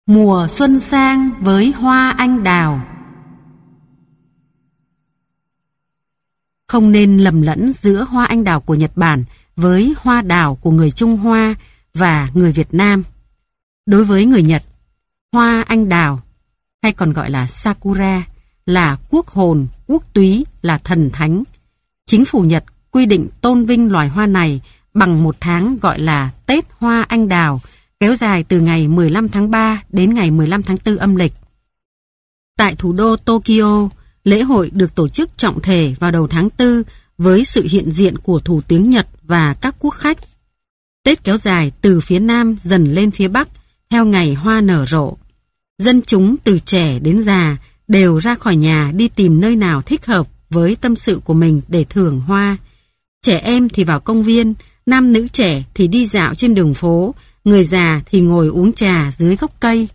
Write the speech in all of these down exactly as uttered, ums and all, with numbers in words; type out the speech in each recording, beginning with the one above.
Mùa xuân sang với hoa anh đào. Không nên lầm lẫn giữa hoa anh đào của Nhật Bản với hoa đào của người Trung Hoa và người Việt Nam. Đối với người Nhật, hoa anh đào, hay còn gọi là Sakura, là quốc hồn, quốc túy, là thần thánh. Chính phủ Nhật quy định tôn vinh loài hoa này bằng một tháng gọi là Tết Hoa Anh Đào, kéo dài từ ngày mười lăm tháng ba đến ngày mười lăm tháng tư âm lịch. Tại thủ đô Tokyo, lễ hội được tổ chức trọng thể vào đầu tháng tư với sự hiện diện của Thủ tướng Nhật và các quốc khách. Tết kéo dài từ phía Nam dần lên phía Bắc theo ngày hoa nở rộ. Dân chúng từ trẻ đến già đều ra khỏi nhà đi tìm nơi nào thích hợp với tâm sự của mình để thưởng hoa. Trẻ em thì vào công viên, nam nữ trẻ thì đi dạo trên đường phố, người già thì ngồi uống trà dưới gốc cây.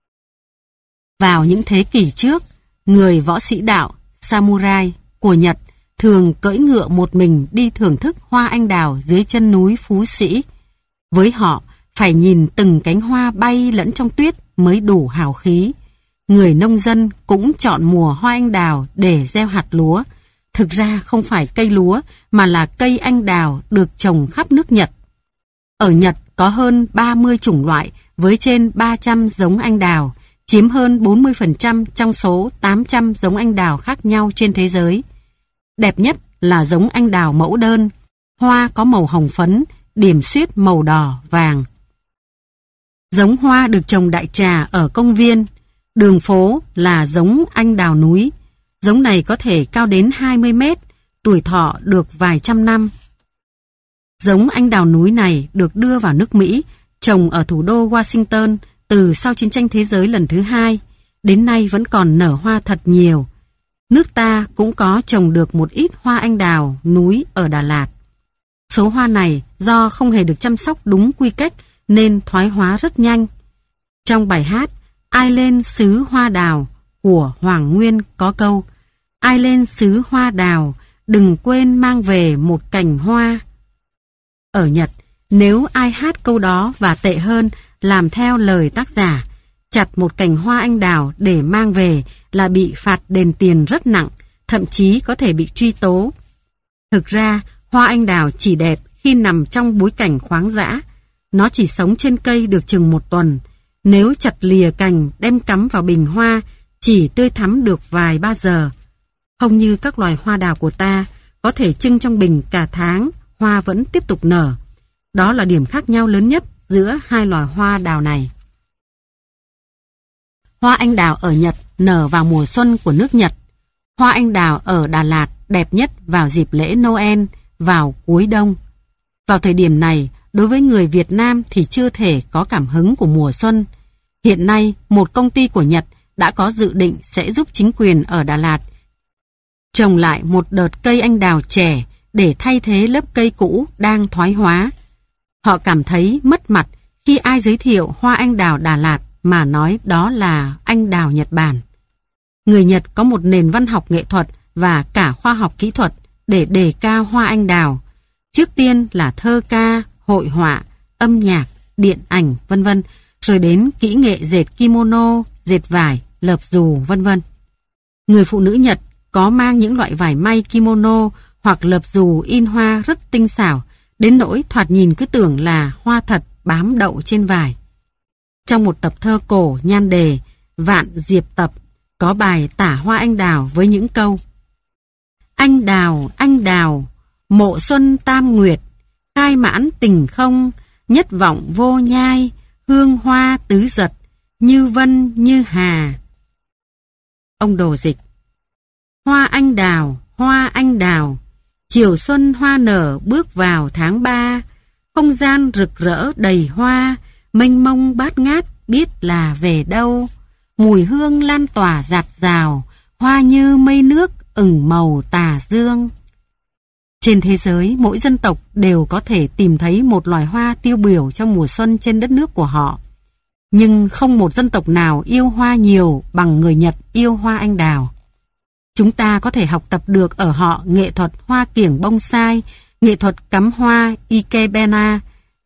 Vào những thế kỷ trước, người võ sĩ đạo, samurai của Nhật thường cưỡi ngựa một mình đi thưởng thức hoa anh đào dưới chân núi Phú Sĩ. Với họ, phải nhìn từng cánh hoa bay lẫn trong tuyết mới đủ hào khí. Người nông dân cũng chọn mùa hoa anh đào để gieo hạt lúa. Thực ra không phải cây lúa mà là cây anh đào được trồng khắp nước Nhật. Ở Nhật có hơn ba mươi chủng loại với trên ba trăm giống anh đào, chiếm hơn bốn mươi phần trăm trong số tám trăm giống anh đào khác nhau trên thế giới. Đẹp nhất là giống anh đào mẫu đơn, hoa có màu hồng phấn, điểm xuyết màu đỏ, vàng. Giống hoa được trồng đại trà ở công viên, đường phố là giống anh đào núi. Giống này có thể cao đến hai mươi mét, tuổi thọ được vài trăm năm. Giống anh đào núi này được đưa vào nước Mỹ, trồng ở thủ đô Washington từ sau chiến tranh thế giới lần thứ hai, đến nay vẫn còn nở hoa thật nhiều. Nước ta cũng có trồng được một ít hoa anh đào núi ở Đà Lạt. Số hoa này do không hề được chăm sóc đúng quy cách nên thoái hóa rất nhanh. Trong bài hát Ai lên xứ hoa đào của Hoàng Nguyên có câu: ai lên xứ hoa đào, đừng quên mang về một cành hoa. Ở Nhật, nếu ai hát câu đó và tệ hơn, làm theo lời tác giả, chặt một cành hoa anh đào để mang về là bị phạt đền tiền rất nặng, thậm chí có thể bị truy tố. Thực ra, hoa anh đào chỉ đẹp khi nằm trong bối cảnh khoáng dã. Nó chỉ sống trên cây được chừng một tuần. Nếu chặt lìa cành đem cắm vào bình hoa, chỉ tươi thắm được vài ba giờ. Không như các loài hoa đào của ta, có thể trưng trong bình cả tháng, hoa vẫn tiếp tục nở. Đó là điểm khác nhau lớn nhất giữa hai loài hoa đào này. Hoa anh đào ở Nhật nở vào mùa xuân của nước Nhật. Hoa anh đào ở Đà Lạt đẹp nhất vào dịp lễ Noel, vào cuối đông. Vào thời điểm này, đối với người Việt Nam thì chưa thể có cảm hứng của mùa xuân. Hiện nay, một công ty của Nhật đã có dự định sẽ giúp chính quyền ở Đà Lạt trồng lại một đợt cây anh đào trẻ để thay thế lớp cây cũ đang thoái hóa. Họ cảm thấy mất mặt khi ai giới thiệu hoa anh đào Đà Lạt mà nói đó là anh đào Nhật Bản. Người Nhật có một nền văn học nghệ thuật và cả khoa học kỹ thuật để đề cao hoa anh đào. Trước tiên là thơ ca, hội họa, âm nhạc, điện ảnh, vân vân, rồi đến kỹ nghệ dệt kimono, dệt vải, lợp dù, vân vân. Người phụ nữ Nhật có mang những loại vải may kimono hoặc lợp dù in hoa rất tinh xảo, đến nỗi thoạt nhìn cứ tưởng là hoa thật bám đậu trên vải. Trong một tập thơ cổ nhan đề Vạn Diệp Tập có bài tả hoa anh đào với những câu: anh đào, anh đào, mộ xuân tam nguyệt, khai mãn tình không, nhất vọng vô nhai, hương hoa tứ giật, như vân như hà. Ông đồ dịch: hoa anh đào, hoa anh đào, chiều xuân hoa nở bước vào tháng ba, không gian rực rỡ đầy hoa, mênh mông bát ngát biết là về đâu, mùi hương lan tỏa dạt dào, hoa như mây nước ửng màu tà dương. Trên thế giới, mỗi dân tộc đều có thể tìm thấy một loài hoa tiêu biểu trong mùa xuân trên đất nước của họ. Nhưng không một dân tộc nào yêu hoa nhiều bằng người Nhật yêu hoa anh đào. Chúng ta có thể học tập được ở họ nghệ thuật hoa kiểng bonsai, nghệ thuật cắm hoa ikebana,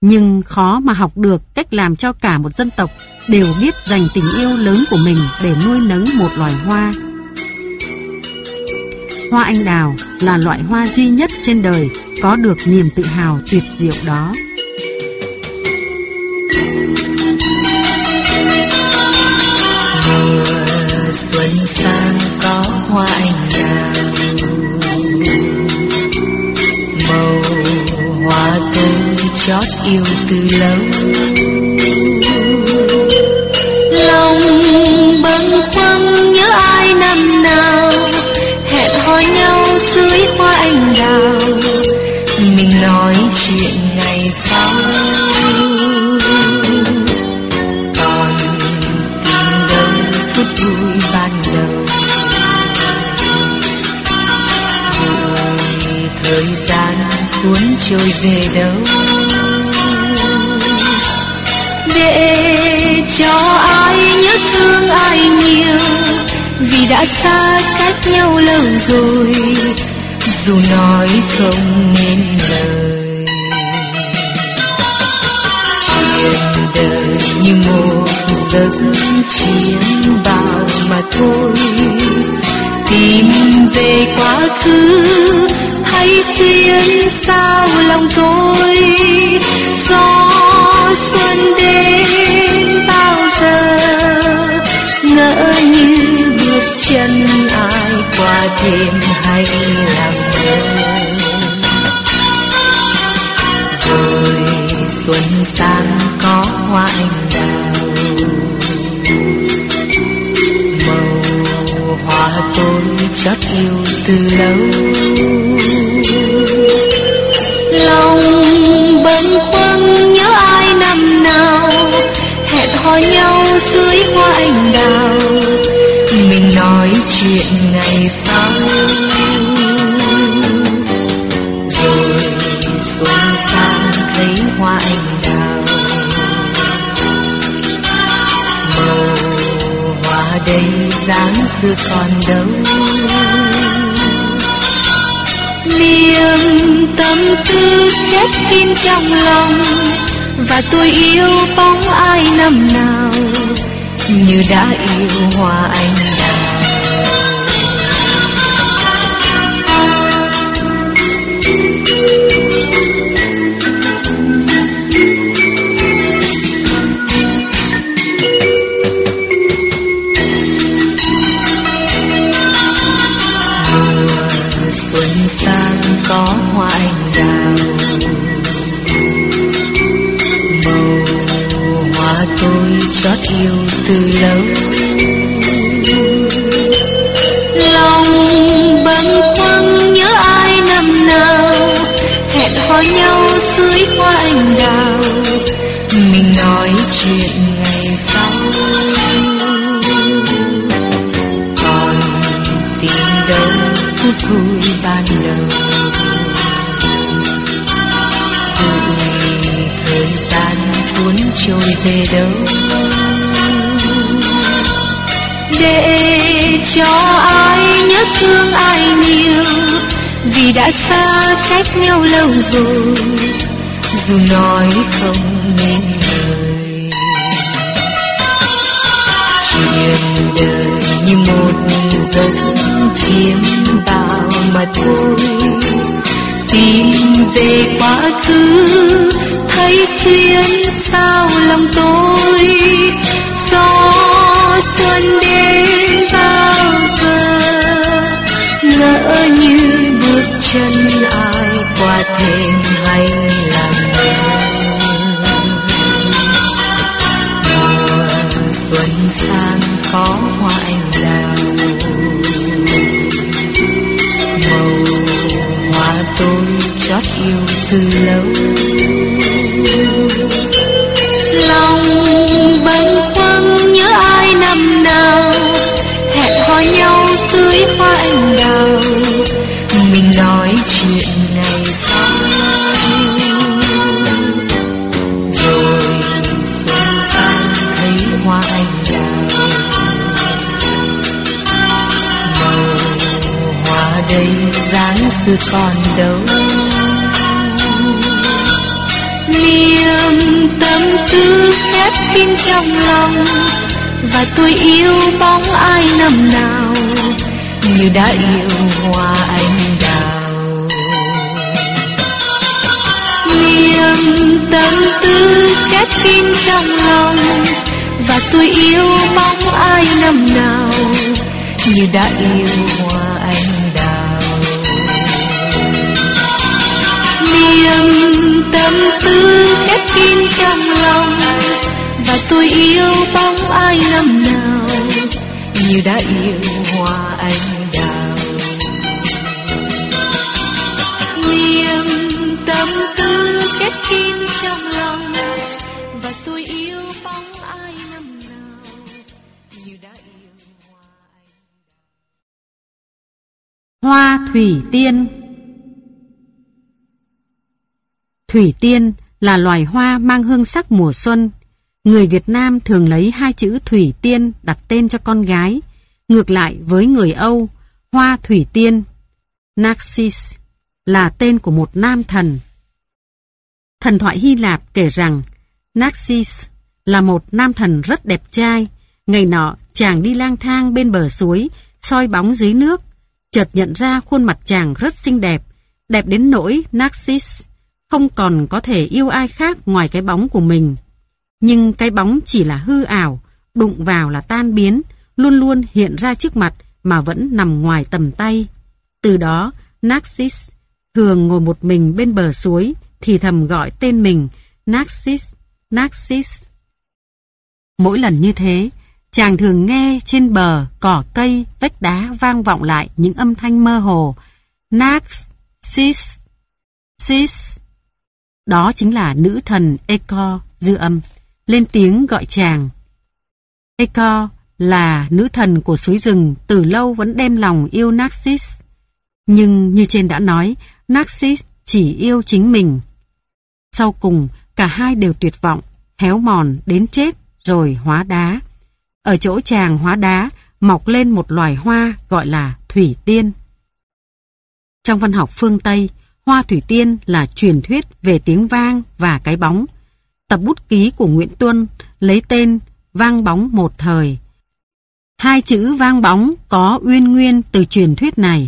nhưng khó mà học được cách làm cho cả một dân tộc đều biết dành tình yêu lớn của mình để nuôi nấng một loài hoa. Hoa anh đào là loại hoa duy nhất trên đời có được niềm tự hào tuyệt diệu đó. Mùa xuân sang có hoa anh đào, màu hoa tôi chót yêu từ lâu. Lòng bâng khuâng nhớ ai năm nào, hẹn hò nhau dưới hoa anh đào, mình nói chuyện ngày sau. Còn tìm đâu phút vui ban đầu, rồi thời gian cuốn trôi về đâu, để cho ai nhớ thương ai nhiều, vì đã xa cách nhau lâu rồi, dù nói không nên lời. Chuyện đời như một giấc chiêm bao mà thôi, tìm về quá khứ thấy xuyên sao lòng tôi. Gió xuân đến bao giờ, ngỡ như bước chân ai qua thềm hay làm ngơ. Rồi xuân sang có hoa anh đào, màu hoa tôi chót yêu từ lâu. Lòng bâng khuâng nhớ ai năm nào, hẹn hò nhau dưới hoa anh đào, mình nói chuyện ngày sau. Rồi xuân sang thấy hoa anh đào, màu hoa đây dáng xưa còn đâu. Niềm tâm tư khép kín trong lòng, và tôi yêu bóng ai năm nào, như đã yêu hoa anh đào. Mùa xuân sang có hoa anh đào, màu hoa tôi chót yêu từ lâu. Lòng bâng khuâng nhớ ai năm nào, hẹn hò nhau dưới hoa anh đào, mình nói chuyện ngày sau. Còn tìm đâu phút vui ban đầu, vui thời gian cuốn trôi về đâu, để cho ai nhớ thương ai nhiều, vì đã xa cách nhau lâu rồi, dù nói không nên lời. Chuyện đời như một giấc chiêm bao mà thôi, tìm về quá khứ thấy xuyên sao lòng tôi. Gió xuân đến bao giờ, ngỡ như bước chân ai qua thềm hay làm ngơ. Mùa xuân sang có hoa anh đào, màu hoa tôi chót yêu từ lâu. Lòng bâng khuâng nhớ ai năm nào, hẹn hò nhau dưới hoa anh đào, mình nói chuyện ngày sau. Rồi xuân sang thấy hoa anh đào, màu hoa đây dáng xưa còn đâu. Niềm niềm tâm tư khép kín trong lòng, và tôi yêu bóng ai năm nào như đã yêu hoa anh đào. Niềm tâm tư khép kín trong lòng, và tôi yêu bóng ai năm nào như đã yêu hoa anh đào. Niềm tâm tư khép kín trong lòng, và tôi yêu bóng ai năm nào như đã yêu hoa anh đào. Niềm tâm tư khép kín trong lòng, và tôi yêu bóng ai năm nào như đã yêu hoa anh đào. Hoa thủy tiên. Thủy tiên là loài hoa mang hương sắc mùa xuân. Người Việt Nam thường lấy hai chữ thủy tiên đặt tên cho con gái. Ngược lại với người Âu, hoa thủy tiên Narcissus là tên của một nam thần. Thần thoại Hy Lạp kể rằng Narcissus là một nam thần rất đẹp trai. Ngày nọ, chàng đi lang thang bên bờ suối, soi bóng dưới nước, chợt nhận ra khuôn mặt chàng rất xinh đẹp, đẹp đến nỗi Narcissus không còn có thể yêu ai khác ngoài cái bóng của mình. Nhưng cái bóng chỉ là hư ảo, đụng vào là tan biến, luôn luôn hiện ra trước mặt mà vẫn nằm ngoài tầm tay. Từ đó, Narcissus thường ngồi một mình bên bờ suối, thì thầm gọi tên mình, Narcissus, Narcissus. Mỗi lần như thế, chàng thường nghe trên bờ, cỏ cây, vách đá vang vọng lại những âm thanh mơ hồ. Narcissus, Sis. Đó chính là nữ thần Echo dư âm, lên tiếng gọi chàng. Echo là nữ thần của suối rừng, từ lâu vẫn đem lòng yêu Narcissus. Nhưng như trên đã nói, Narcissus chỉ yêu chính mình. Sau cùng, cả hai đều tuyệt vọng, héo mòn đến chết rồi hóa đá. Ở chỗ chàng hóa đá, mọc lên một loài hoa gọi là thủy tiên. Trong văn học phương Tây, hoa thủy tiên là truyền thuyết về tiếng vang và cái bóng. Tập bút ký của Nguyễn Tuân lấy tên Vang bóng một thời. Hai chữ vang bóng có uyên nguyên từ truyền thuyết này.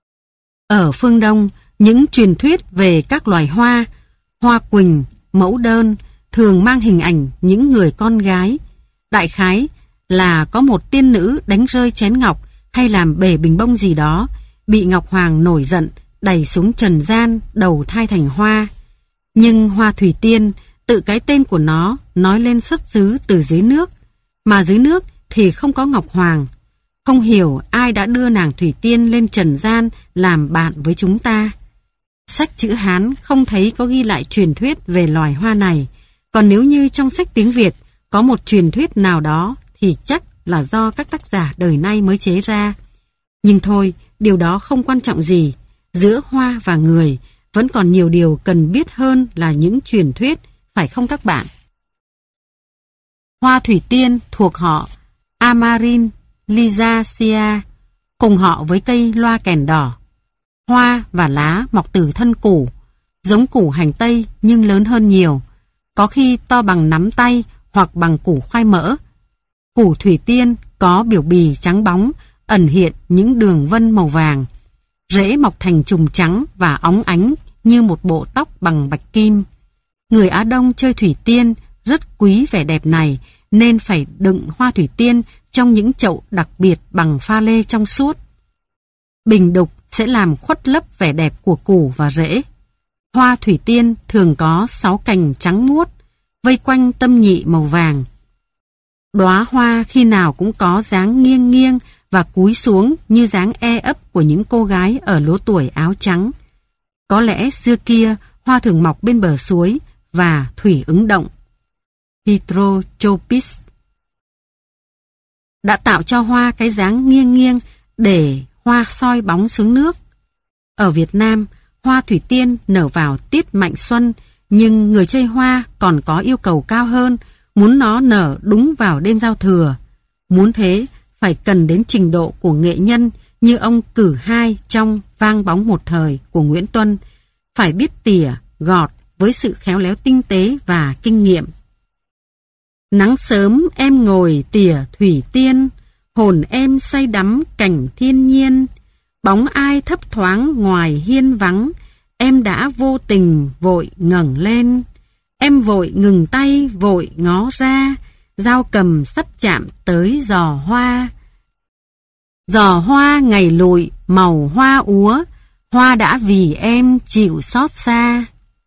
Ở phương Đông, những truyền thuyết về các loài hoa, hoa quỳnh, mẫu đơn thường mang hình ảnh những người con gái. Đại khái là có một tiên nữ đánh rơi chén ngọc hay làm bể bình bông gì đó, bị Ngọc Hoàng nổi giận, đẩy xuống trần gian, đầu thai thành hoa. Nhưng hoa thủy tiên, tự cái tên của nó nói lên xuất xứ từ dưới nước, mà dưới nước thì không có Ngọc Hoàng. Không hiểu ai đã đưa nàng thủy tiên lên trần gian làm bạn với chúng ta. Sách chữ Hán không thấy có ghi lại truyền thuyết về loài hoa này, còn nếu như trong sách tiếng Việt có một truyền thuyết nào đó thì chắc là do các tác giả đời nay mới chế ra. Nhưng thôi, điều đó không quan trọng gì. Giữa hoa và người vẫn còn nhiều điều cần biết hơn là những truyền thuyết, phải không các bạn? Hoa thủy tiên thuộc họ Amaryllisaceae, cùng họ với cây loa kèn đỏ. Hoa và lá mọc từ thân củ, giống củ hành tây nhưng lớn hơn nhiều, có khi to bằng nắm tay hoặc bằng củ khoai mỡ. Củ thủy tiên có biểu bì trắng bóng, ẩn hiện những đường vân màu vàng. Rễ mọc thành chùm trắng và óng ánh như một bộ tóc bằng bạch kim. Người Á Đông chơi thủy tiên rất quý vẻ đẹp này, nên phải đựng hoa thủy tiên trong những chậu đặc biệt bằng pha lê trong suốt. Bình đục sẽ làm khuất lấp vẻ đẹp của củ và rễ. Hoa thủy tiên thường có sáu cành trắng muốt, vây quanh tâm nhị màu vàng. Đóa hoa khi nào cũng có dáng nghiêng nghiêng và cúi xuống như dáng e ấp của những cô gái ở lứa tuổi áo trắng. Có lẽ xưa kia hoa thường mọc bên bờ suối và thủy ứng động. Hydrochopis đã tạo cho hoa cái dáng nghiêng nghiêng để hoa soi bóng xuống nước. Ở Việt Nam, hoa thủy tiên nở vào tiết mạnh xuân, nhưng người chơi hoa còn có yêu cầu cao hơn, muốn nó nở đúng vào đêm giao thừa. Muốn thế, phải cần đến trình độ của nghệ nhân như ông Cử Hai trong Vang bóng một thời của Nguyễn Tuân, phải biết tỉa, gọt, với sự khéo léo tinh tế và kinh nghiệm. Nắng sớm em ngồi tỉa thủy tiên, hồn em say đắm cảnh thiên nhiên. Bóng ai thấp thoáng ngoài hiên vắng, em đã vô tình vội ngẩng lên. Em vội ngừng tay vội ngó ra, dao cầm sắp chạm tới giò hoa. Giò hoa ngày lụi màu hoa úa, hoa đã vì em chịu xót xa.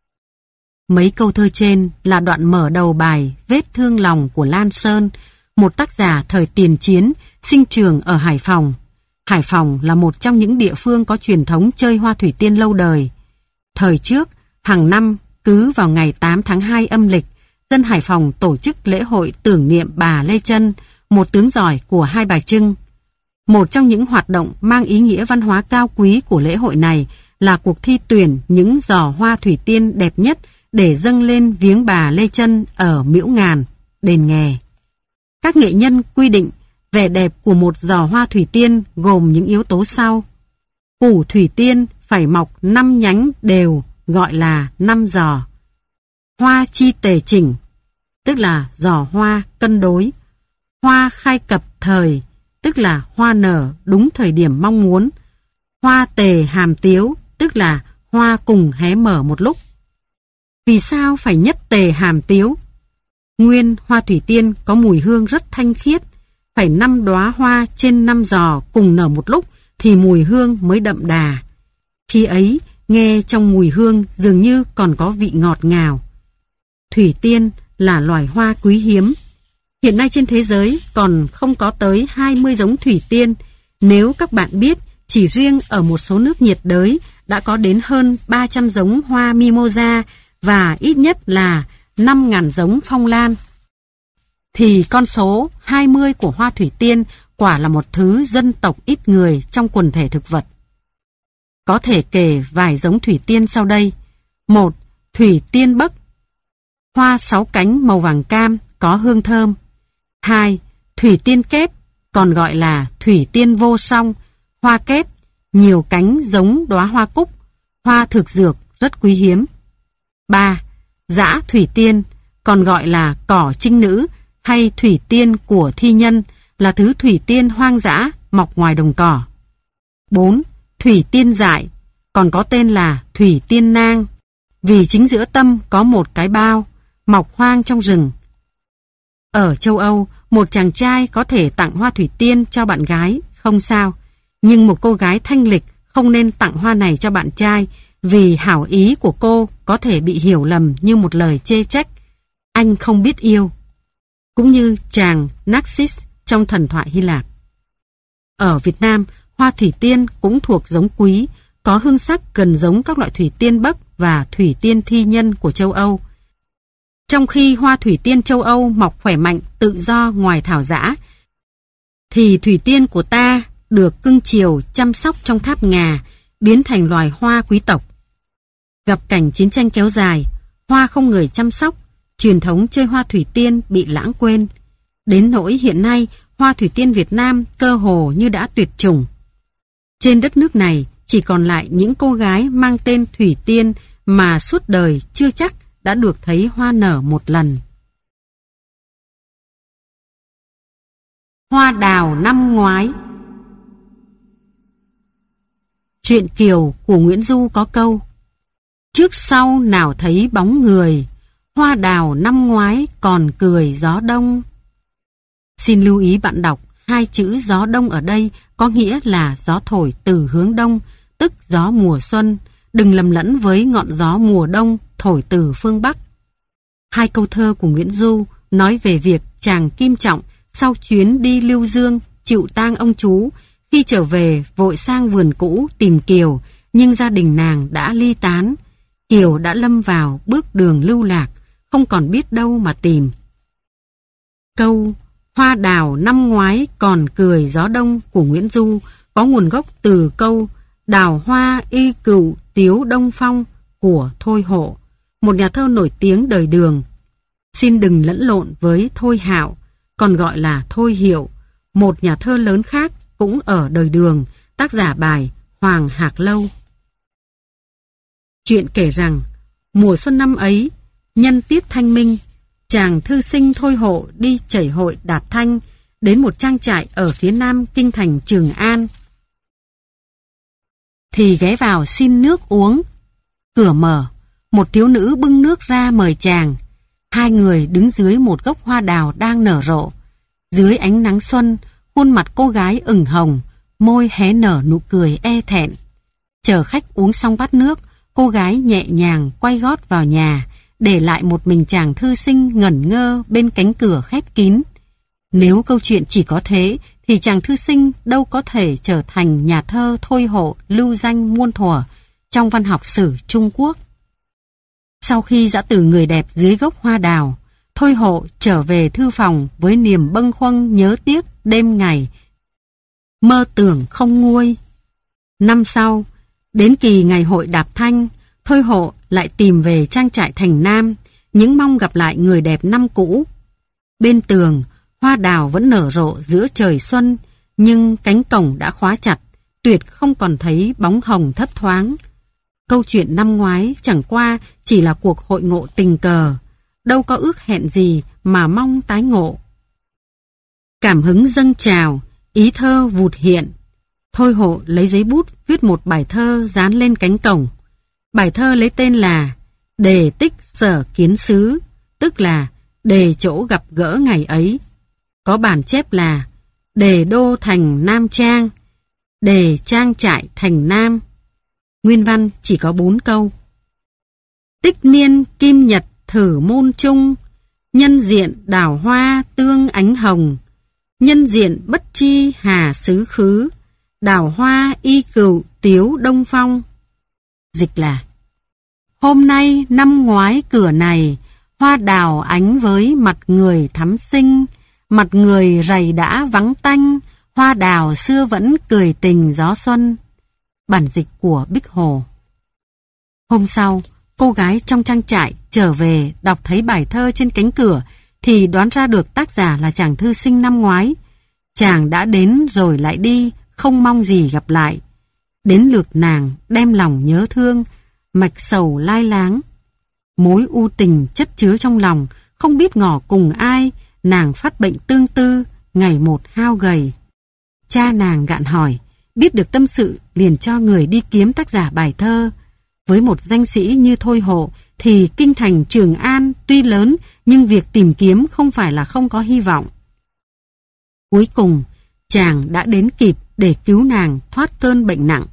Mấy câu thơ trên là đoạn mở đầu bài Vết thương lòng của Lan Sơn, một tác giả thời tiền chiến, sinh trưởng ở Hải Phòng. Hải Phòng là một trong những địa phương có truyền thống chơi hoa thủy tiên lâu đời. Thời trước, hàng năm, cứ vào ngày tám tháng hai âm lịch, dân Hải Phòng tổ chức lễ hội tưởng niệm bà Lê Chân, một tướng giỏi của Hai Bà Trưng. Một trong những hoạt động mang ý nghĩa văn hóa cao quý của lễ hội này là cuộc thi tuyển những giò hoa thủy tiên đẹp nhất để dâng lên viếng bà Lê Chân ở Miễu Ngàn, đền Nghè. Các nghệ nhân quy định vẻ đẹp của một giò hoa thủy tiên gồm những yếu tố sau. Củ thủy tiên phải mọc năm nhánh đều, gọi là năm giò. Hoa chi tề chỉnh, tức là giò hoa cân đối. Hoa khai cập thời, tức là hoa nở đúng thời điểm mong muốn. Hoa tề hàm tiếu, tức là hoa cùng hé mở một lúc. Vì sao phải nhất tề hàm tiếu? Nguyên hoa thủy tiên có mùi hương rất thanh khiết, phải năm đóa hoa trên năm giò cùng nở một lúc thì mùi hương mới đậm đà. Khi ấy, nghe trong mùi hương dường như còn có vị ngọt ngào. Thủy tiên là loài hoa quý hiếm. Hiện nay trên thế giới còn không có tới hai mươi giống thủy tiên. Nếu các bạn biết, chỉ riêng ở một số nước nhiệt đới đã có đến hơn ba trăm giống hoa mimosa và ít nhất là năm nghìn giống phong lan, thì con số hai mươi của hoa thủy tiên quả là một thứ dân tộc ít người trong quần thể thực vật. Có thể kể vài giống thủy tiên sau đây. Một. Thủy tiên Bắc, hoa sáu cánh màu vàng cam, có hương thơm. Hai. Thủy tiên Kép, còn gọi là thủy tiên vô song, hoa kép, nhiều cánh giống đóa hoa cúc, hoa thực dược rất quý hiếm. Ba. Dã thủy tiên, còn gọi là cỏ trinh nữ hay thủy tiên của thi nhân, là thứ thủy tiên hoang dã mọc ngoài đồng cỏ. Bốn. Thủy tiên dại, còn có tên là thủy tiên nang, vì chính giữa tâm có một cái bao, mọc hoang trong rừng. Ở châu Âu, một chàng trai có thể tặng hoa thủy tiên cho bạn gái, không sao. Nhưng một cô gái thanh lịch không nên tặng hoa này cho bạn trai, vì hảo ý của cô có thể bị hiểu lầm như một lời chê trách. Anh không biết yêu. Cũng như chàng Narcissus trong thần thoại Hy Lạp. Ở Việt Nam, hoa thủy tiên cũng thuộc giống quý, có hương sắc gần giống các loại thủy tiên Bắc và thủy tiên thi nhân của châu Âu. Trong khi hoa thủy tiên châu Âu mọc khỏe mạnh, tự do ngoài thảo dã, thì thủy tiên của ta được cưng chiều chăm sóc trong tháp ngà, biến thành loài hoa quý tộc. Gặp cảnh chiến tranh kéo dài, hoa không người chăm sóc, truyền thống chơi hoa thủy tiên bị lãng quên. Đến nỗi hiện nay, hoa thủy tiên Việt Nam cơ hồ như đã tuyệt chủng. Trên đất nước này chỉ còn lại những cô gái mang tên thủy tiên mà suốt đời chưa chắc đã được thấy hoa nở một lần. Hoa đào năm ngoái. Truyện Kiều của Nguyễn Du có câu: trước sau nào thấy bóng người, hoa đào năm ngoái còn cười gió đông. Xin lưu ý bạn đọc, hai chữ gió đông ở đây có nghĩa là gió thổi từ hướng đông, tức gió mùa xuân, đừng lầm lẫn với ngọn gió mùa đông thổi từ phương Bắc. Hai câu thơ của Nguyễn Du nói về việc chàng Kim Trọng sau chuyến đi lưu dương chịu tang ông chú, khi trở về vội sang vườn cũ tìm Kiều, nhưng gia đình nàng đã ly tán. Kiều đã lâm vào bước đường lưu lạc, không còn biết đâu mà tìm. Câu hoa đào năm ngoái còn cười gió đông của Nguyễn Du có nguồn gốc từ câu đào hoa y cựu tiếu đông phong của Thôi Hộ, một nhà thơ nổi tiếng đời Đường. Xin đừng lẫn lộn với Thôi Hạo, còn gọi là Thôi Hiệu, một nhà thơ lớn khác cũng ở đời Đường, tác giả bài Hoàng Hạc Lâu. Chuyện kể rằng, Mùa xuân năm ấy, nhân tiết thanh minh, chàng thư sinh Thôi Hộ đi chảy hội Đạt Thanh đến một trang trại ở phía nam kinh thành Trường An. Thì ghé vào xin nước uống. Cửa mở, một thiếu nữ bưng nước ra mời chàng. Hai người đứng dưới một gốc hoa đào đang nở rộ. Dưới ánh nắng xuân, khuôn mặt cô gái ửng hồng, môi hé nở nụ cười e thẹn. Chờ khách uống xong bát nước, cô gái nhẹ nhàng quay gót vào nhà, để lại một mình chàng thư sinh ngẩn ngơ bên cánh cửa khép kín. Nếu câu chuyện chỉ có thế, thì chàng thư sinh đâu có thể trở thành nhà thơ Thôi Hộ lưu danh muôn thuở trong văn học sử Trung Quốc. Sau khi giã từ người đẹp dưới gốc hoa đào, Thôi Hộ trở về thư phòng với niềm bâng khuâng nhớ tiếc đêm ngày, mơ tưởng không nguôi. Năm sau, đến kỳ ngày hội Đạp Thanh, Thôi Hộ lại tìm về trang trại thành Nam, những mong gặp lại người đẹp năm cũ. Bên tường, hoa đào vẫn nở rộ giữa trời xuân, nhưng cánh cổng đã khóa chặt, tuyệt không còn thấy bóng hồng thấp thoáng. Câu chuyện năm ngoái chẳng qua chỉ là cuộc hội ngộ tình cờ, đâu có ước hẹn gì mà mong tái ngộ. Cảm hứng dâng trào, ý thơ vụt hiện. Thôi Hộ lấy giấy bút viết một bài thơ dán lên cánh cổng. Bài thơ lấy tên là Đề tích sở kiến xứ, tức là đề chỗ gặp gỡ ngày ấy. Có bản chép là Đề đô thành Nam Trang, Đề trang trại thành Nam. Nguyên văn chỉ có bốn câu. Tích niên kim nhật thử môn trung, nhân diện đào hoa tương ánh hồng, nhân diện bất chi hà xứ khứ, đào hoa y cựu tiếu đông phong. Dịch là: hôm nay năm ngoái cửa này, hoa đào ánh với mặt người thắm xinh, mặt người rầy đã vắng tanh, hoa đào xưa vẫn cười tình gió xuân. Bản dịch của Bích Hồ. Hôm sau, cô gái trong trang trại trở về đọc thấy bài thơ trên cánh cửa thì đoán ra được tác giả là chàng thư sinh năm ngoái. Chàng đã đến rồi lại đi, không mong gì gặp lại. Đến lượt nàng đem lòng nhớ thương, mạch sầu lai láng. Mối u tình chất chứa trong lòng, không biết ngỏ cùng ai, nàng phát bệnh tương tư, ngày một hao gầy. Cha nàng gạn hỏi, biết được tâm sự liền cho người đi kiếm tác giả bài thơ. Với một danh sĩ như Thôi Hộ thì kinh thành Trường An tuy lớn nhưng việc tìm kiếm không phải là không có hy vọng. Cuối cùng, chàng đã đến kịp để cứu nàng thoát cơn bệnh nặng.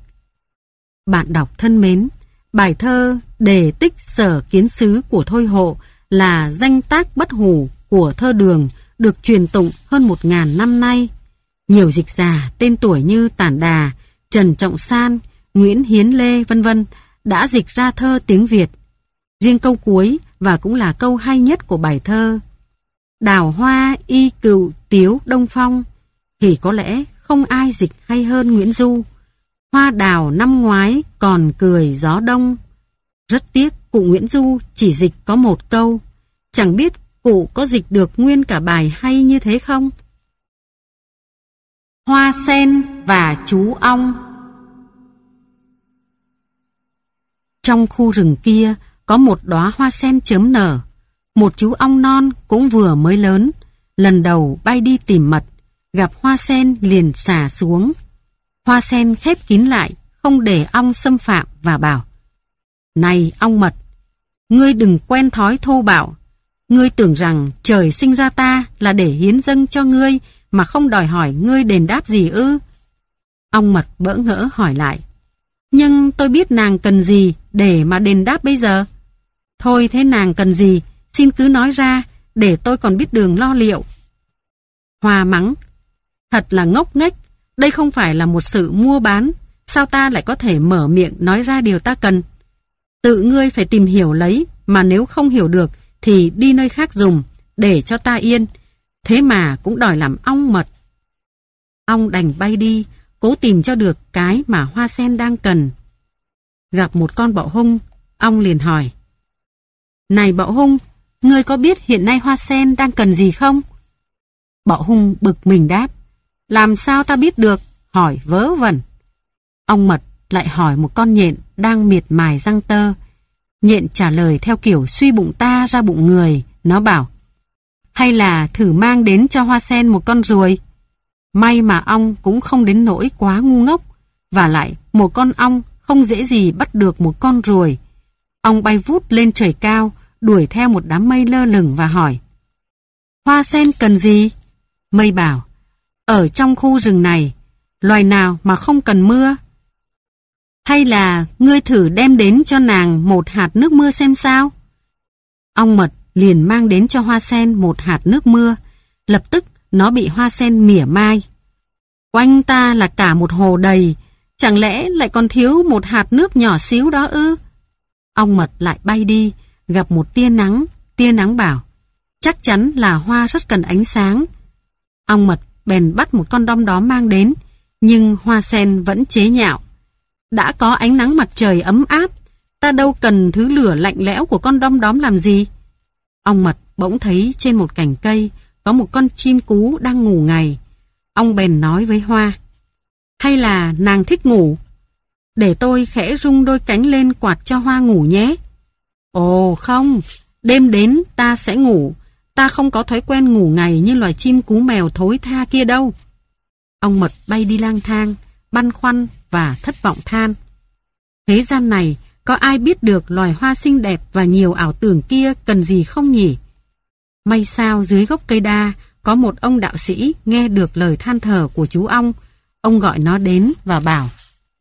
Bạn đọc thân mến, bài thơ Đề tích sở kiến xứ của Thôi Hộ là danh tác bất hủ của thơ Đường, được truyền tụng hơn một ngàn năm nay. Nhiều dịch giả tên tuổi như Tản Đà, Trần Trọng San, Nguyễn Hiến Lê vân vân đã dịch ra thơ tiếng Việt. Riêng câu cuối và cũng là câu hay nhất của bài thơ Đào hoa y cựu tiếu đông phong thì có lẽ không ai dịch hay hơn Nguyễn Du. Hoa đào năm ngoái còn cười gió đông. Rất tiếc cụ Nguyễn Du chỉ dịch có một câu. Chẳng biết cụ có dịch được nguyên cả bài hay như thế không? Hoa sen và chú ong. Trong khu rừng kia có một đóa hoa sen chớm nở. Một chú ong non cũng vừa mới lớn, lần đầu bay đi tìm mật, gặp hoa sen liền xả xuống. Hoa sen khép kín lại, không để ong xâm phạm và bảo: này ong mật, ngươi đừng quen thói thô bạo. Ngươi tưởng rằng trời sinh ra ta là để hiến dâng cho ngươi mà không đòi hỏi ngươi đền đáp gì ư? Ong mật bỡ ngỡ hỏi lại: nhưng tôi biết nàng cần gì để mà đền đáp bây giờ? Thôi thế nàng cần gì, xin cứ nói ra, để tôi còn biết đường lo liệu. Hoa mắng: thật là ngốc nghếch, đây không phải là một sự mua bán, sao ta lại có thể mở miệng nói ra điều ta cần? Tự ngươi phải tìm hiểu lấy, mà nếu không hiểu được thì đi nơi khác dùng, để cho ta yên. Thế mà cũng đòi làm ong mật. Ong đành bay đi, cố tìm cho được cái mà hoa sen đang cần. Gặp một con bọ hung, ong liền hỏi: này bọ hung, ngươi có biết hiện nay hoa sen đang cần gì không? Bọ hung bực mình đáp: làm sao ta biết được, hỏi vớ vẩn. Ong mật lại hỏi một con nhện đang miệt mài răng tơ: Nhện trả lời theo kiểu suy bụng ta ra bụng người. Nó bảo, hay là thử mang đến cho Hoa Sen một con ruồi. May mà ong cũng không đến nỗi quá ngu ngốc. Và lại, một con ong không dễ gì bắt được một con ruồi. Ong bay vút lên trời cao, đuổi theo một đám mây lơ lửng và hỏi, Hoa Sen cần gì? Mây bảo, ở trong khu rừng này, loài nào mà không cần mưa? Hay là ngươi thử đem đến cho nàng một hạt nước mưa xem sao? Ong mật liền mang đến cho Hoa Sen một hạt nước mưa. Lập tức nó bị Hoa Sen mỉa mai. Quanh ta là cả một hồ đầy, chẳng lẽ lại còn thiếu một hạt nước nhỏ xíu đó ư? Ong mật lại bay đi, gặp một tia nắng. Tia nắng bảo, chắc chắn là hoa rất cần ánh sáng. Ong mật bèn bắt một con đom đóm mang đến, nhưng Hoa Sen vẫn chế nhạo. Đã có ánh nắng mặt trời ấm áp, ta đâu cần thứ lửa lạnh lẽo của con đom đóm làm gì. Ong mật bỗng thấy trên một cành cây có một con chim cú đang ngủ ngáy. Ông bèn nói với Hoa, hay là nàng thích ngủ? Để tôi khẽ rung đôi cánh lên quạt cho Hoa ngủ nhé. Ồ không, đêm đến ta sẽ ngủ. Ta không có thói quen ngủ ngày như loài chim cú mèo thối tha kia đâu. Ong mật bay đi lang thang, băn khoăn và thất vọng than. Thế gian này có ai biết được loài hoa xinh đẹp và nhiều ảo tưởng kia cần gì không nhỉ? May sao dưới gốc cây đa có một ông đạo sĩ nghe được lời than thở của chú ong. Ông gọi nó đến và bảo,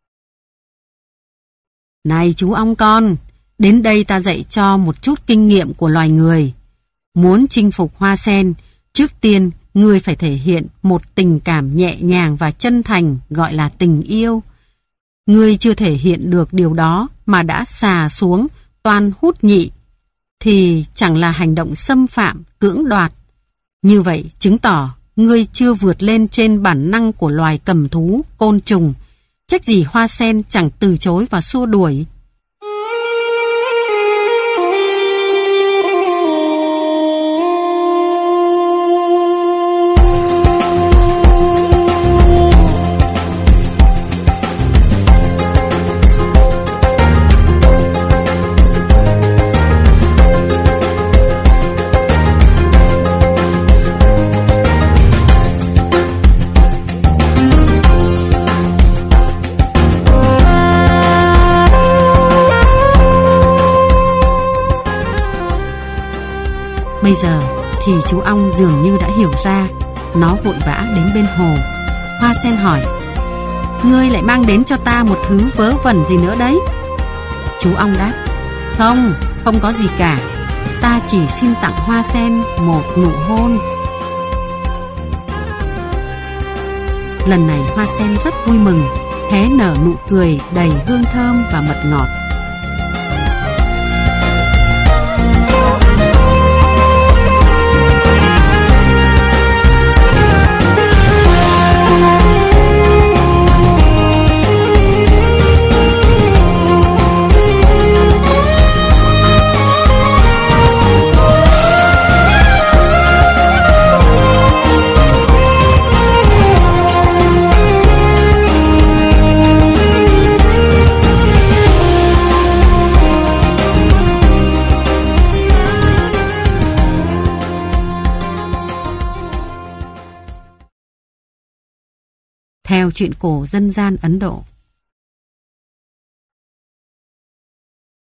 này chú ong con, đến đây ta dạy cho một chút kinh nghiệm của loài người. Muốn chinh phục Hoa Sen, trước tiên ngươi phải thể hiện một tình cảm nhẹ nhàng và chân thành gọi là tình yêu. Ngươi chưa thể hiện được điều đó mà đã xà xuống toan hút nhị, thì chẳng là hành động xâm phạm, cưỡng đoạt. Như vậy chứng tỏ ngươi chưa vượt lên trên bản năng của loài cầm thú, côn trùng. Trách gì Hoa Sen chẳng từ chối và xua đuổi. Bây giờ thì chú ong dường như đã hiểu ra. Nó vội vã đến bên hồ. Hoa Sen hỏi, ngươi lại mang đến cho ta một thứ vớ vẩn gì nữa đấy? Chú ong đáp, không, không có gì cả. Ta chỉ xin tặng Hoa Sen một nụ hôn. Lần này Hoa Sen rất vui mừng, hé nở nụ cười đầy hương thơm và mật ngọt. Theo truyện cổ dân gian Ấn Độ.